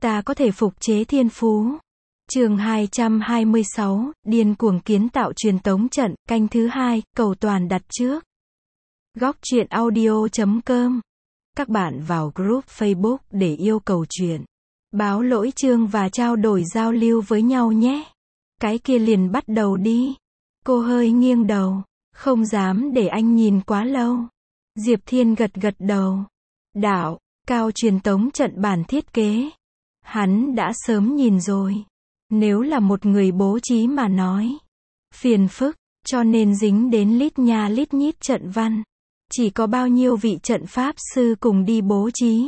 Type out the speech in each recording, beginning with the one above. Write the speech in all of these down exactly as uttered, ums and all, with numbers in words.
ta có thể phục chế thiên phú. Chương hai trăm hai mươi sáu, điên cuồng kiến tạo truyền tống trận, canh thứ hai, cầu toàn đặt trước. Góc truyện audio chấm com. Các bạn vào group Facebook để yêu cầu chuyện, báo lỗi chương và trao đổi giao lưu với nhau nhé. Cái kia liền bắt đầu đi. Cô hơi nghiêng đầu, không dám để anh nhìn quá lâu. Diệp Thiên gật gật đầu. Đạo, cao truyền tống trận bản thiết kế. Hắn đã sớm nhìn rồi. Nếu là một người bố trí mà nói, phiền phức, cho nên dính đến lít nha lít nhít trận văn. Chỉ có bao nhiêu vị trận pháp sư cùng đi bố trí,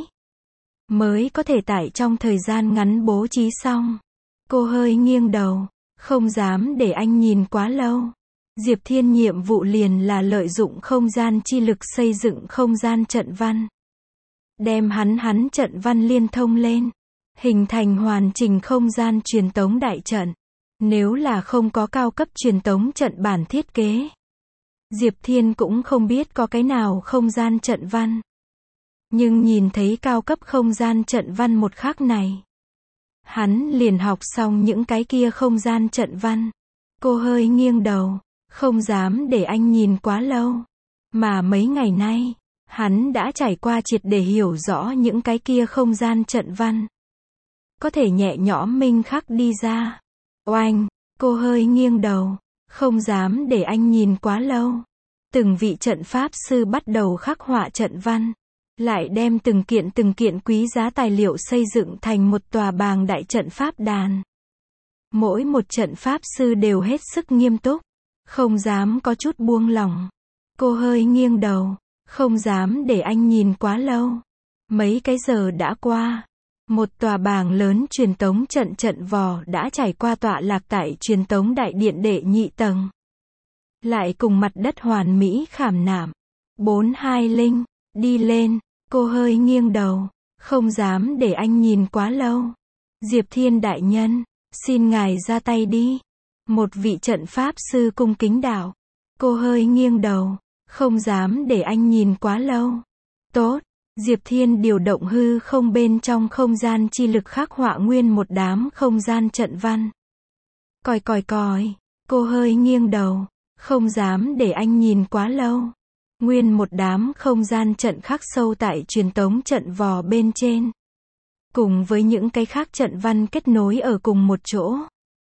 mới có thể tại trong thời gian ngắn bố trí xong. Cô hơi nghiêng đầu, không dám để anh nhìn quá lâu. Diệp Thiên nhiệm vụ liền là lợi dụng không gian chi lực xây dựng không gian trận văn. Đem hắn hắn trận văn liên thông lên, hình thành hoàn chỉnh không gian truyền tống đại trận. Nếu là không có cao cấp truyền tống trận bản thiết kế, Diệp Thiên cũng không biết có cái nào không gian trận văn. Nhưng nhìn thấy cao cấp không gian trận văn một khắc này, hắn liền học xong những cái kia không gian trận văn. Cô hơi nghiêng đầu, không dám để anh nhìn quá lâu. Mà mấy ngày nay, hắn đã trải qua triệt để hiểu rõ những cái kia không gian trận văn. Có thể nhẹ nhõm minh khắc đi ra. Oanh, cô hơi nghiêng đầu, không dám để anh nhìn quá lâu. Từng vị trận pháp sư bắt đầu khắc họa trận văn, lại đem từng kiện từng kiện quý giá tài liệu xây dựng thành một tòa bàng đại trận pháp đàn. Mỗi một trận pháp sư đều hết sức nghiêm túc, không dám có chút buông lỏng. Cô hơi nghiêng đầu, không dám để anh nhìn quá lâu. Mấy cái giờ đã qua, một tòa bàng lớn truyền tống trận trận vò đã trải qua tọa lạc tại truyền tống đại điện đệ nhị tầng. Lại cùng mặt đất hoàn mỹ khảm nạm. Bốn hai linh, đi lên. Cô hơi nghiêng đầu, không dám để anh nhìn quá lâu. Diệp Thiên đại nhân, xin ngài ra tay đi. Một vị trận pháp sư cung kính đạo. Cô hơi nghiêng đầu, không dám để anh nhìn quá lâu. Tốt. Diệp Thiên điều động hư không bên trong không gian chi lực khắc họa nguyên một đám không gian trận văn. Còi còi còi, cô hơi nghiêng đầu, không dám để anh nhìn quá lâu. Nguyên một đám không gian trận khắc sâu tại truyền tống trận vò bên trên. Cùng với những cái khác trận văn kết nối ở cùng một chỗ.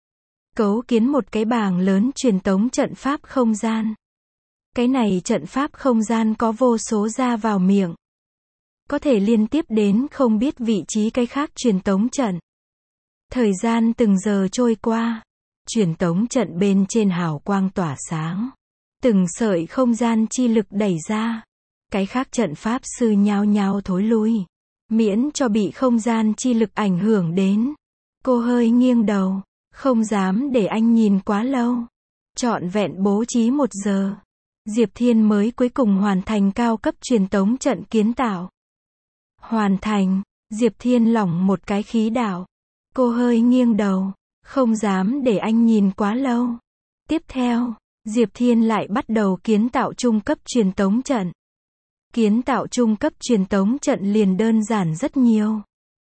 Cấu kiến một cái bảng lớn truyền tống trận pháp không gian. Cái này trận pháp không gian có vô số ra vào miệng. Có thể liên tiếp đến không biết vị trí cái khác truyền tống trận. Thời gian từng giờ trôi qua, truyền tống trận bên trên hào quang tỏa sáng. Từng sợi không gian chi lực đẩy ra. Cái khác trận pháp sư nhao nhao thối lui, miễn cho bị không gian chi lực ảnh hưởng đến. Cô hơi nghiêng đầu, không dám để anh nhìn quá lâu. Trọn vẹn bố trí một giờ, Diệp Thiên mới cuối cùng hoàn thành cao cấp truyền tống trận kiến tạo. Hoàn thành, Diệp Thiên lỏng một cái khí đạo. Cô hơi nghiêng đầu, không dám để anh nhìn quá lâu. Tiếp theo, Diệp Thiên lại bắt đầu kiến tạo trung cấp truyền tống trận. Kiến tạo trung cấp truyền tống trận liền đơn giản rất nhiều.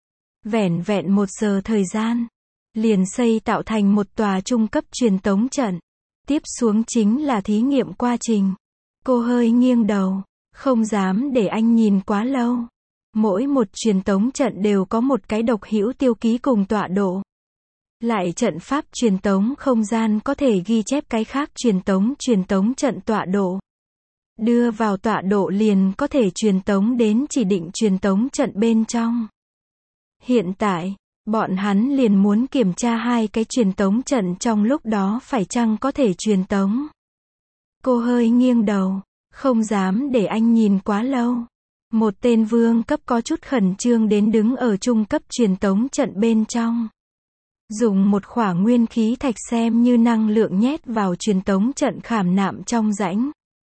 Vẻn vẹn một giờ thời gian, liền xây tạo thành một tòa trung cấp truyền tống trận. Tiếp xuống chính là thí nghiệm quá trình. Cô hơi nghiêng đầu, không dám để anh nhìn quá lâu. Mỗi một truyền tống trận đều có một cái độc hữu tiêu ký cùng tọa độ. Lại trận pháp truyền tống không gian có thể ghi chép cái khác truyền tống truyền tống trận tọa độ. Đưa vào tọa độ liền có thể truyền tống đến chỉ định truyền tống trận bên trong. Hiện tại, bọn hắn liền muốn kiểm tra hai cái truyền tống trận trong lúc đó phải chăng có thể truyền tống. Cô hơi nghiêng đầu, không dám để anh nhìn quá lâu. Một tên vương cấp có chút khẩn trương đến đứng ở trung cấp truyền tống trận bên trong. Dùng một khỏa nguyên khí thạch xem như năng lượng nhét vào truyền tống trận khảm nạm trong rãnh.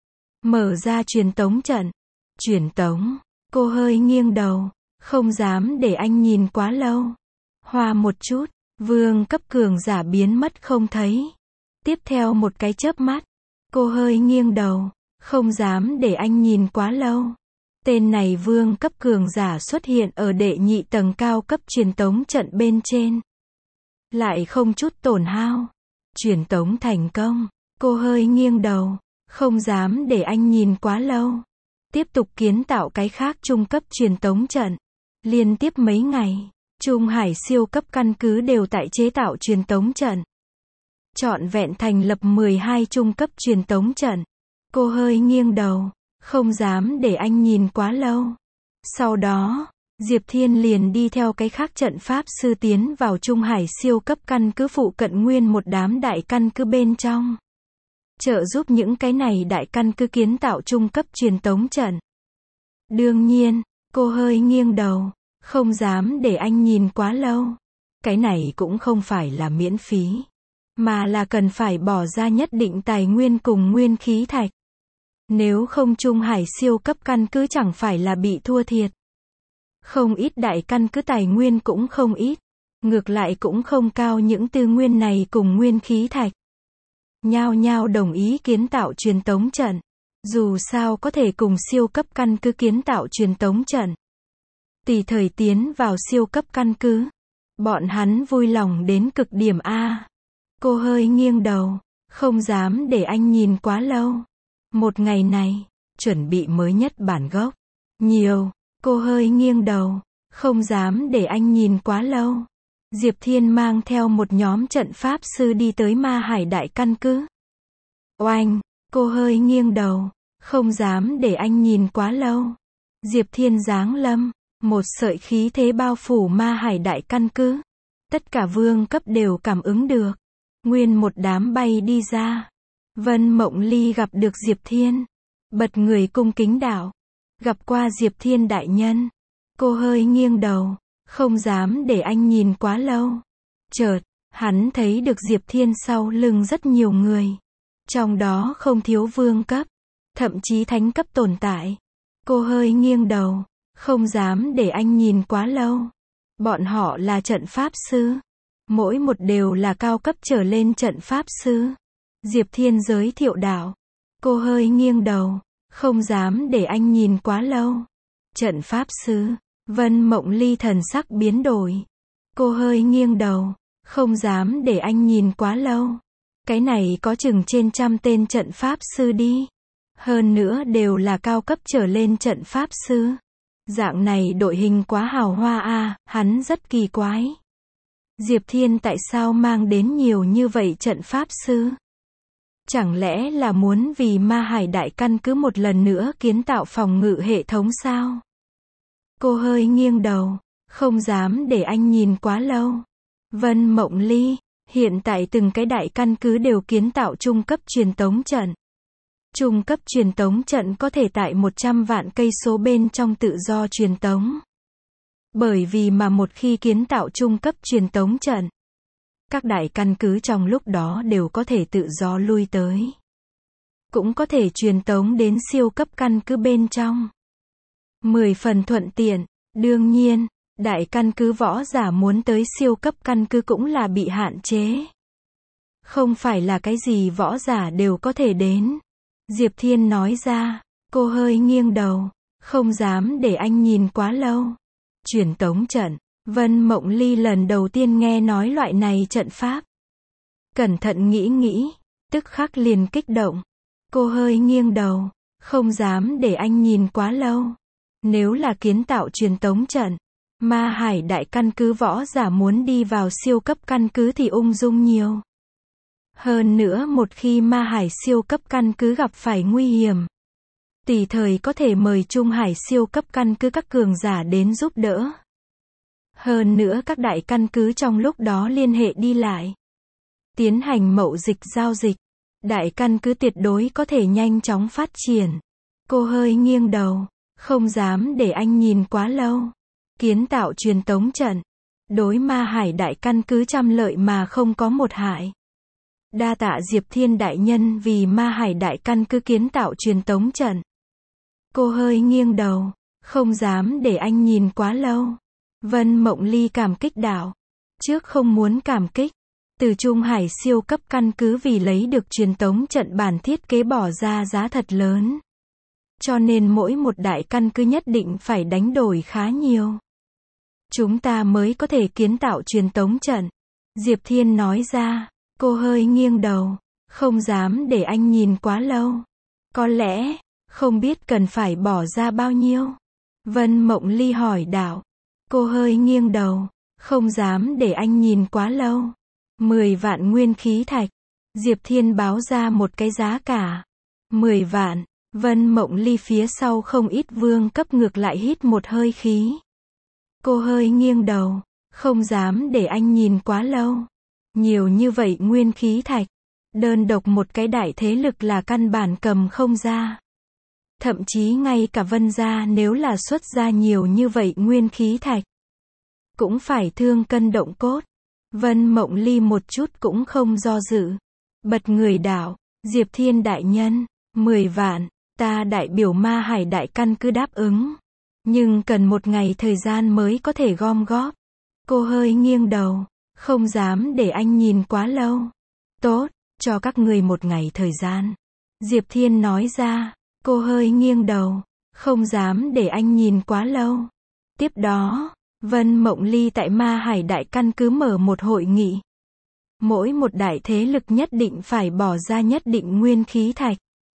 Mở ra truyền tống trận. Truyền tống. Cô hơi nghiêng đầu, không dám để anh nhìn quá lâu. Hoa một chút, vương cấp cường giả biến mất không thấy. Tiếp theo một cái chớp mắt, cô hơi nghiêng đầu, không dám để anh nhìn quá lâu. Tên này vương cấp cường giả xuất hiện ở đệ nhị tầng cao cấp truyền tống trận bên trên. Lại không chút tổn hao. Truyền tống thành công. Cô hơi nghiêng đầu. Không dám để anh nhìn quá lâu. Tiếp tục kiến tạo cái khác trung cấp truyền tống trận. Liên tiếp mấy ngày, Trung Hải siêu cấp căn cứ đều tại chế tạo truyền tống trận. Trọn vẹn thành lập mười hai trung cấp truyền tống trận. Cô hơi nghiêng đầu. Không dám để anh nhìn quá lâu. Sau đó, Diệp Thiên liền đi theo cái khác trận pháp sư tiến vào Trung Hải siêu cấp căn cứ phụ cận nguyên một đám đại căn cứ bên trong. Trợ giúp những cái này đại căn cứ kiến tạo trung cấp truyền tống trận. Đương nhiên, cô hơi nghiêng đầu. Không dám để anh nhìn quá lâu. Cái này cũng không phải là miễn phí. Mà là cần phải bỏ ra nhất định tài nguyên cùng nguyên khí thạch. Nếu không Trung Hải siêu cấp căn cứ chẳng phải là bị thua thiệt. Không ít đại căn cứ tài nguyên cũng không ít. Ngược lại cũng không cao những tư nguyên này cùng nguyên khí thạch. Nhao nhao đồng ý kiến tạo truyền tống trận. Dù sao có thể cùng siêu cấp căn cứ kiến tạo truyền tống trận. Tùy thời tiến vào siêu cấp căn cứ. Bọn hắn vui lòng đến cực điểm A. Cô hơi nghiêng đầu. Không dám để anh nhìn quá lâu. Một ngày này, chuẩn bị mới nhất bản gốc. Nhiều. Cô hơi nghiêng đầu. Không dám để anh nhìn quá lâu. Diệp Thiên mang theo một nhóm trận pháp sư đi tới Ma Hải đại căn cứ. Oanh. Cô hơi nghiêng đầu. Không dám để anh nhìn quá lâu. Diệp Thiên giáng lâm. Một sợi khí thế bao phủ Ma Hải đại căn cứ. Tất cả vương cấp đều cảm ứng được. Nguyên một đám bay đi ra. Vân Mộng Ly gặp được Diệp Thiên. Bật người cung kính đạo. Gặp qua Diệp Thiên đại nhân. Cô hơi nghiêng đầu. Không dám để anh nhìn quá lâu. Chợt, hắn thấy được Diệp Thiên sau lưng rất nhiều người. Trong đó không thiếu vương cấp. Thậm chí thánh cấp tồn tại. Cô hơi nghiêng đầu. Không dám để anh nhìn quá lâu. Bọn họ là trận pháp sư. Mỗi một đều là cao cấp trở lên trận pháp sư. Diệp Thiên giới thiệu đạo. Cô hơi nghiêng đầu. Không dám để anh nhìn quá lâu. Trận pháp sư. Vân Mộng Ly thần sắc biến đổi. Cô hơi nghiêng đầu. Không dám để anh nhìn quá lâu. Cái này có chừng trên trăm tên trận pháp sư đi. Hơn nữa đều là cao cấp trở lên trận pháp sư. Dạng này đội hình quá hào hoa a, à, hắn rất kỳ quái. Diệp Thiên tại sao mang đến nhiều như vậy trận pháp sư? Chẳng lẽ là muốn vì Ma Hải đại căn cứ một lần nữa kiến tạo phòng ngự hệ thống sao? Cô hơi nghiêng đầu, không dám để anh nhìn quá lâu. Vân Mộng Ly, hiện tại từng cái đại căn cứ đều kiến tạo trung cấp truyền tống trận. Trung cấp truyền tống trận có thể tại một trăm vạn cây số bên trong tự do truyền tống. Bởi vì mà một khi kiến tạo trung cấp truyền tống trận, các đại căn cứ trong lúc đó đều có thể tự do lui tới. Cũng có thể truyền tống đến siêu cấp căn cứ bên trong. Mười phần thuận tiện. Đương nhiên, đại căn cứ võ giả muốn tới siêu cấp căn cứ cũng là bị hạn chế. Không phải là cái gì võ giả đều có thể đến. Diệp Thiên nói ra. Cô hơi nghiêng đầu. Không dám để anh nhìn quá lâu. Truyền tống trận. Vân Mộng Ly lần đầu tiên nghe nói loại này trận pháp. Cẩn thận nghĩ nghĩ. Tức khắc liền kích động. Cô hơi nghiêng đầu. Không dám để anh nhìn quá lâu. Nếu là kiến tạo truyền tống trận, Ma Hải đại căn cứ võ giả muốn đi vào siêu cấp căn cứ thì ung dung nhiều. Hơn nữa một khi Ma Hải siêu cấp căn cứ gặp phải nguy hiểm, tùy thời có thể mời Trung Hải siêu cấp căn cứ các cường giả đến giúp đỡ. Hơn nữa các đại căn cứ trong lúc đó liên hệ đi lại, tiến hành mậu dịch giao dịch, đại căn cứ tuyệt đối có thể nhanh chóng phát triển. Cô hơi nghiêng đầu, không dám để anh nhìn quá lâu. Kiến tạo truyền tống trận, đối Ma Hải đại căn cứ trăm lợi mà không có một hại. Đa tạ Diệp Thiên đại nhân vì Ma Hải đại căn cứ kiến tạo truyền tống trận. Cô hơi nghiêng đầu, không dám để anh nhìn quá lâu. Vân Mộng Ly cảm kích đạo. Trước không muốn cảm kích, từ Trung Hải siêu cấp căn cứ vì lấy được truyền tống trận bản thiết kế bỏ ra giá thật lớn. Cho nên mỗi một đại căn cứ nhất định phải đánh đổi khá nhiều. Chúng ta mới có thể kiến tạo truyền tống trận. Diệp Thiên nói ra. Cô hơi nghiêng đầu. Không dám để anh nhìn quá lâu. Có lẽ, không biết cần phải bỏ ra bao nhiêu. Vân Mộng Ly hỏi đạo. Cô hơi nghiêng đầu. Không dám để anh nhìn quá lâu. Mười vạn nguyên khí thạch. Diệp Thiên báo ra một cái giá cả. Mười vạn. Vân Mộng Ly phía sau không ít vương cấp ngược lại hít một hơi khí. Cô hơi nghiêng đầu. Không dám để anh nhìn quá lâu. Nhiều như vậy nguyên khí thạch. Đơn độc một cái đại thế lực là căn bản cầm không ra. Thậm chí ngay cả Vân gia nếu là xuất ra nhiều như vậy nguyên khí thạch. Cũng phải thương cân động cốt. Vân Mộng Ly một chút cũng không do dự. Bật người đạo. Diệp Thiên đại nhân. Mười vạn. Ta đại biểu Ma Hải đại căn cứ đáp ứng. Nhưng cần một ngày thời gian mới có thể gom góp. Cô hơi nghiêng đầu. Không dám để anh nhìn quá lâu. Tốt, cho các người một ngày thời gian. Diệp Thiên nói ra. Cô hơi nghiêng đầu. Không dám để anh nhìn quá lâu. Tiếp đó, Vân Mộng Ly tại Ma Hải đại căn cứ mở một hội nghị. Mỗi một đại thế lực nhất định phải bỏ ra nhất định nguyên khí thạch.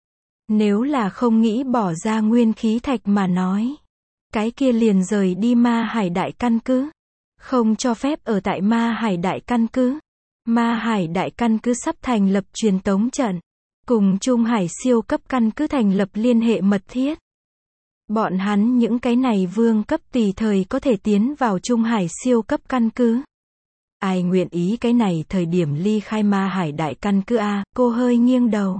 Nếu là không nghĩ bỏ ra nguyên khí thạch mà nói. Cái kia liền rời đi Ma Hải đại căn cứ. Không cho phép ở tại Ma Hải đại căn cứ. Ma Hải đại căn cứ sắp thành lập truyền tống trận. Cùng Trung Hải siêu cấp căn cứ thành lập liên hệ mật thiết. Bọn hắn những cái này vương cấp tùy thời có thể tiến vào Trung Hải siêu cấp căn cứ. Ai nguyện ý cái này thời điểm ly khai Ma Hải đại căn cứ a? Cô hơi nghiêng đầu.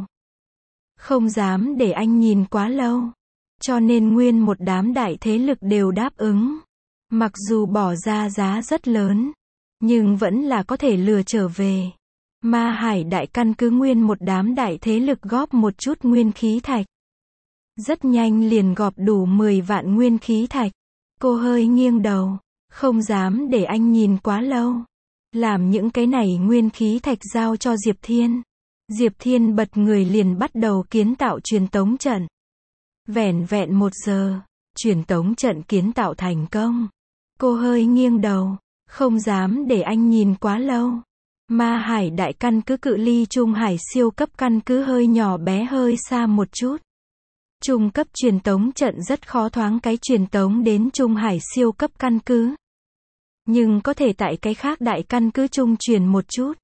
Không dám để anh nhìn quá lâu. Cho nên nguyên một đám đại thế lực đều đáp ứng. Mặc dù bỏ ra giá rất lớn, nhưng vẫn là có thể lừa trở về. Ma Hải đại căn cứ nguyên một đám đại thế lực góp một chút nguyên khí thạch. Rất nhanh liền gọp đủ mười vạn nguyên khí thạch. Cô hơi nghiêng đầu. Không dám để anh nhìn quá lâu. Làm những cái này nguyên khí thạch giao cho Diệp Thiên. Diệp Thiên bật người liền bắt đầu kiến tạo truyền tống trận. Vẻn vẹn một giờ, truyền tống trận kiến tạo thành công. Cô hơi nghiêng đầu. Không dám để anh nhìn quá lâu. Ma Hải đại căn cứ cự ly Trung Hải siêu cấp căn cứ hơi nhỏ bé hơi xa một chút. Trung cấp truyền tống trận rất khó thoáng cái truyền tống đến Trung Hải siêu cấp căn cứ. Nhưng có thể tại cái khác đại căn cứ trung truyền một chút.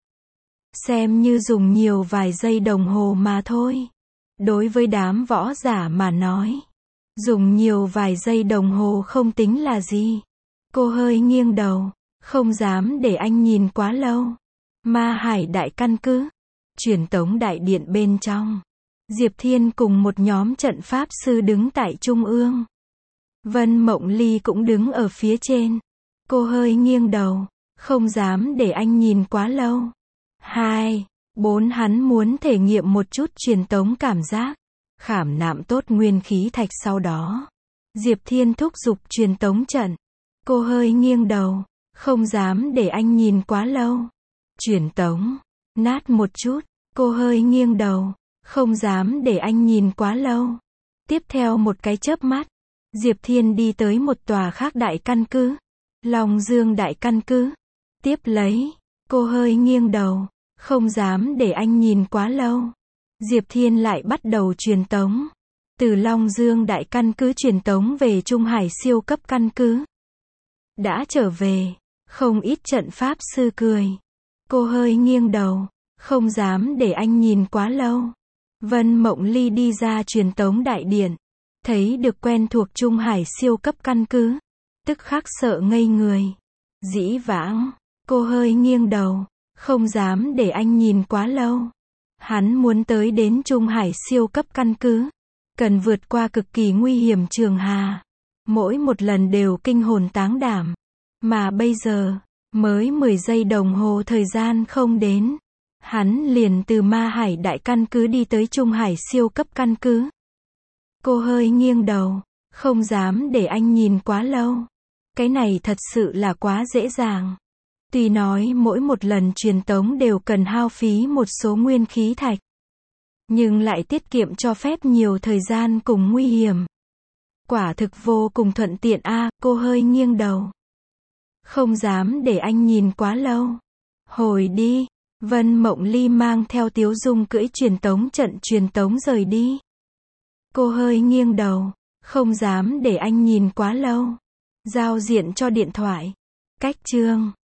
Xem như dùng nhiều vài giây đồng hồ mà thôi. Đối với đám võ giả mà nói. Dùng nhiều vài giây đồng hồ không tính là gì. Cô hơi nghiêng đầu. Không dám để anh nhìn quá lâu. Ma Hải đại căn cứ. Truyền tống đại điện bên trong. Diệp Thiên cùng một nhóm trận pháp sư đứng tại trung ương. Vân Mộng Ly cũng đứng ở phía trên. Cô hơi nghiêng đầu. Không dám để anh nhìn quá lâu. Hai, bốn hắn muốn thể nghiệm một chút truyền tống cảm giác. Khảm nạm tốt nguyên khí thạch sau đó. Diệp Thiên thúc giục truyền tống trận. Cô hơi nghiêng đầu. Không dám để anh nhìn quá lâu. Truyền tống. Nát một chút. Cô hơi nghiêng đầu. Không dám để anh nhìn quá lâu. Tiếp theo một cái chớp mắt. Diệp Thiên đi tới một tòa khác đại căn cứ. Long Dương đại căn cứ. Tiếp lấy. Cô hơi nghiêng đầu. Không dám để anh nhìn quá lâu. Diệp Thiên lại bắt đầu truyền tống. Từ Long Dương đại căn cứ truyền tống về Trung Hải siêu cấp căn cứ. Đã trở về. Không ít trận pháp sư cười. Cô hơi nghiêng đầu. Không dám để anh nhìn quá lâu. Vân Mộng Ly đi ra truyền tống đại điện. Thấy được quen thuộc Trung Hải siêu cấp căn cứ. Tức khắc sợ ngây người. Dĩ vãng. Cô hơi nghiêng đầu. Không dám để anh nhìn quá lâu. Hắn muốn tới đến Trung Hải siêu cấp căn cứ. Cần vượt qua cực kỳ nguy hiểm trường hà. Mỗi một lần đều kinh hồn táng đảm. Mà bây giờ, mới mười giây đồng hồ thời gian không đến. Hắn liền từ Ma Hải đại căn cứ đi tới Trung Hải siêu cấp căn cứ. Cô hơi nghiêng đầu. Không dám để anh nhìn quá lâu. Cái này thật sự là quá dễ dàng. Tuy nói mỗi một lần truyền tống đều cần hao phí một số nguyên khí thạch. Nhưng lại tiết kiệm cho phép nhiều thời gian cùng nguy hiểm. Quả thực vô cùng thuận tiện a, à, cô hơi nghiêng đầu. Không dám để anh nhìn quá lâu. Hồi đi. Vân Mộng Ly mang theo Tiếu Dung cưỡi truyền tống trận truyền tống rời đi. Cô hơi nghiêng đầu. Không dám để anh nhìn quá lâu. Giao diện cho điện thoại. Cách chương.